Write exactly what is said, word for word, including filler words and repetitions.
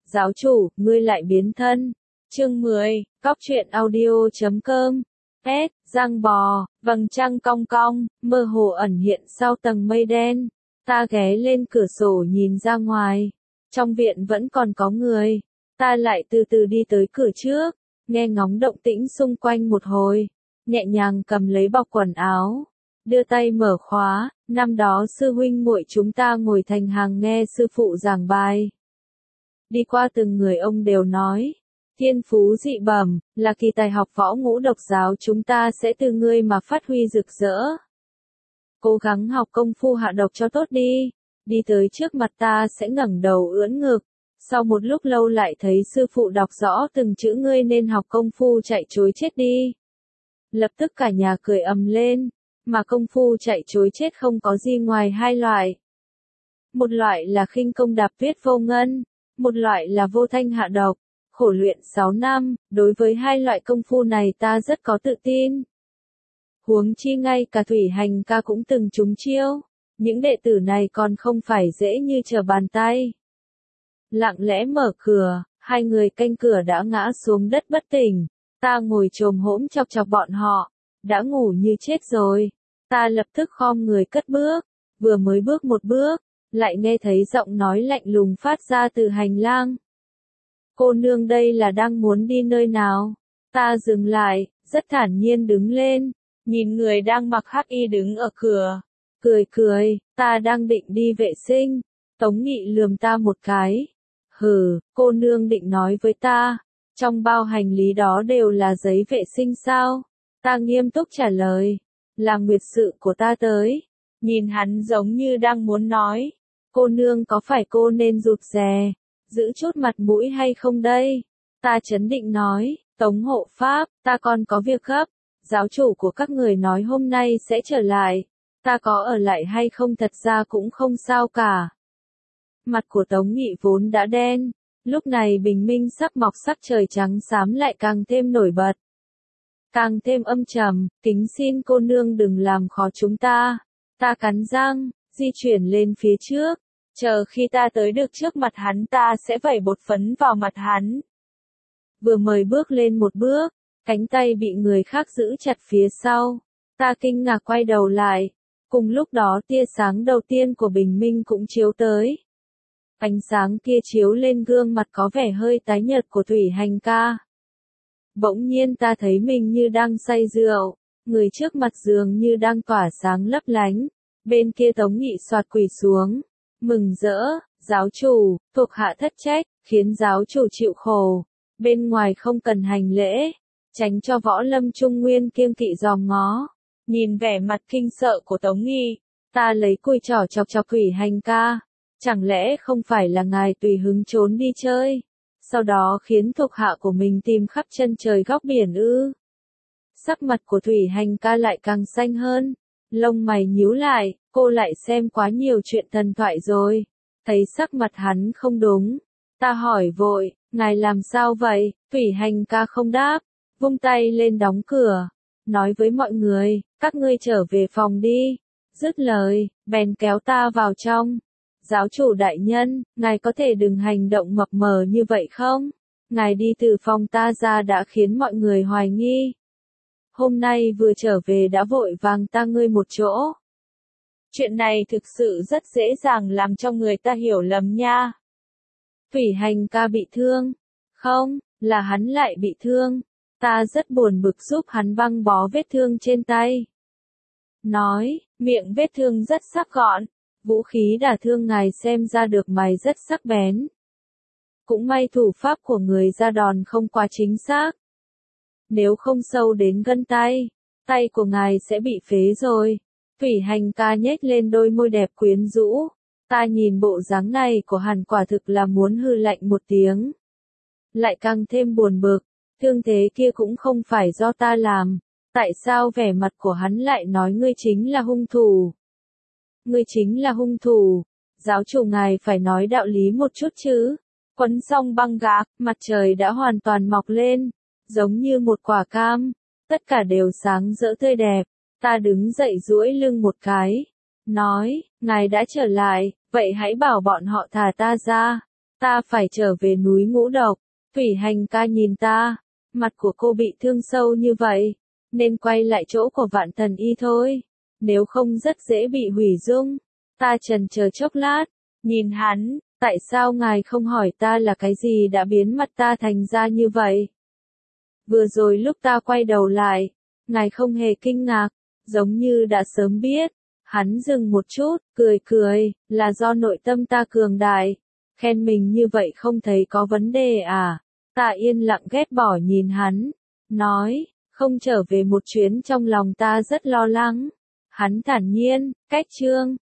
Giáo chủ, ngươi lại biến thân. Chương mười, cóc truyện audio chấm com. S, giang bò, vầng trăng cong cong, mơ hồ ẩn hiện sau tầng mây đen. Ta ghé lên cửa sổ nhìn ra ngoài. Trong viện vẫn còn có người. Ta lại từ từ đi tới cửa trước, nghe ngóng động tĩnh xung quanh một hồi. Nhẹ nhàng cầm lấy bọc quần áo, đưa tay mở khóa. Năm đó sư huynh muội chúng ta ngồi thành hàng nghe sư phụ giảng bài. Đi qua từng người ông đều nói, thiên phú dị bẩm, là kỳ tài học võ ngũ độc giáo chúng ta sẽ từ ngươi mà phát huy rực rỡ. Cố gắng học công phu hạ độc cho tốt đi, đi tới trước mặt ta sẽ ngẩng đầu ưỡn ngực. Sau một lúc lâu lại thấy sư phụ đọc rõ từng chữ ngươi nên học công phu chạy trối chết đi. Lập tức cả nhà cười ầm lên, mà công phu chạy trối chết không có gì ngoài hai loại. Một loại là khinh công đạp viết vô ngân, một loại là vô thanh hạ độc. Khổ luyện sáu năm, đối với hai loại công phu này ta rất có tự tin. Huống chi ngay cả Thủy Hành ca cũng từng trúng chiêu, những đệ tử này còn không phải dễ như trở bàn tay. Lặng lẽ mở cửa, hai người canh cửa đã ngã xuống đất bất tỉnh. Ta ngồi chồm hỗn chọc chọc bọn họ, đã ngủ như chết rồi. Ta lập tức khom người cất bước, vừa mới bước một bước, lại nghe thấy giọng nói lạnh lùng phát ra từ hành lang. Cô nương đây là đang muốn đi nơi nào? Ta dừng lại, rất thản nhiên đứng lên, nhìn người đang mặc hắc y đứng ở cửa. Cười cười, ta đang định đi vệ sinh. Tống Nghị lườm ta một cái. Hừ, cô nương định nói với ta, trong bao hành lý đó đều là giấy vệ sinh sao? Ta nghiêm túc trả lời, là nguyệt sự của ta tới. Nhìn hắn giống như đang muốn nói, cô nương có phải cô nên rụt rè, giữ chút mặt mũi hay không đây? Ta trấn định nói, Tống hộ pháp, ta còn có việc gấp. Giáo chủ của các người nói hôm nay sẽ trở lại. Ta có ở lại hay không thật ra cũng không sao cả. Mặt của Tống Nghị vốn đã đen, lúc này bình minh sắp mọc sắc trời trắng xám lại càng thêm nổi bật. Càng thêm âm trầm, kính xin cô nương đừng làm khó chúng ta. Ta cắn răng, di chuyển lên phía trước, chờ khi ta tới được trước mặt hắn ta sẽ vẩy bột phấn vào mặt hắn. Vừa mới bước lên một bước, cánh tay bị người khác giữ chặt phía sau. Ta kinh ngạc quay đầu lại, cùng lúc đó tia sáng đầu tiên của bình minh cũng chiếu tới. Ánh sáng kia chiếu lên gương mặt có vẻ hơi tái nhợt của Thủy Hành ca. Bỗng nhiên ta thấy mình như đang say rượu, người trước mặt dường như đang tỏa sáng lấp lánh. Bên kia Tống Nghị xoạt quỳ xuống, mừng rỡ, giáo chủ, thuộc hạ thất trách, khiến giáo chủ chịu khổ. Bên ngoài không cần hành lễ, tránh cho võ lâm trung nguyên kiêng kỵ dòm ngó. Nhìn vẻ mặt kinh sợ của Tống Nghị, ta lấy cùi trỏ chọc chọc Thủy Hành ca. Chẳng lẽ không phải là ngài tùy hứng trốn đi chơi, sau đó khiến thuộc hạ của mình tìm khắp chân trời góc biển ư? Sắc mặt của Thủy Hành ca lại càng xanh hơn, lông mày nhíu lại, cô lại xem quá nhiều chuyện thần thoại rồi. Thấy sắc mặt hắn không đúng, ta hỏi vội, ngài làm sao vậy? Thủy Hành ca không đáp, vung tay lên đóng cửa, nói với mọi người, các ngươi trở về phòng đi. Dứt lời, bèn kéo ta vào trong. Giáo chủ đại nhân, ngài có thể đừng hành động mập mờ như vậy không? Ngài đi từ phòng ta ra đã khiến mọi người hoài nghi. Hôm nay vừa trở về đã vội vàng ta ngươi một chỗ. Chuyện này thực sự rất dễ dàng làm cho người ta hiểu lầm nha. Thủy Hành ca bị thương. Không, là hắn lại bị thương. Ta rất buồn bực giúp hắn băng bó vết thương trên tay. Nói, miệng vết thương rất sắc gọn. Vũ khí đả thương ngài xem ra được mày rất sắc bén. Cũng may thủ pháp của người ra đòn không quá chính xác. Nếu không sâu đến gân tay, tay của ngài sẽ bị phế rồi. Thủy Hành ca nhếch lên đôi môi đẹp quyến rũ. Ta nhìn bộ dáng này của hắn quả thực là muốn hừ lạnh một tiếng. Lại càng thêm buồn bực, thương thế kia cũng không phải do ta làm. Tại sao vẻ mặt của hắn lại nói ngươi chính là hung thủ? Ngươi chính là hung thủ, giáo chủ ngài phải nói đạo lý một chút chứ. Quấn xong băng gạc, mặt trời đã hoàn toàn mọc lên, giống như một quả cam, tất cả đều sáng rỡ tươi đẹp. Ta đứng dậy duỗi lưng một cái, nói, ngài đã trở lại, vậy hãy bảo bọn họ thả ta ra. ta phải trở về núi Ngũ Độc. Thủy Hành ca nhìn ta, mặt của cô bị thương sâu như vậy, nên quay lại chỗ của Vạn Thần Y thôi, nếu không rất dễ bị hủy dung. Ta chần chờ chốc lát, nhìn hắn, tại sao ngài không hỏi ta là cái gì đã biến mặt ta thành ra như vậy? Vừa rồi lúc ta quay đầu lại, ngài không hề kinh ngạc, giống như đã sớm biết. Hắn dừng một chút, cười cười, là do nội tâm ta cường đại. Khen mình như vậy không thấy có vấn đề à? Ta yên lặng ghét bỏ nhìn hắn, nói, không trở về một chuyến trong lòng ta rất lo lắng. Hắn thản nhiên, cách chương.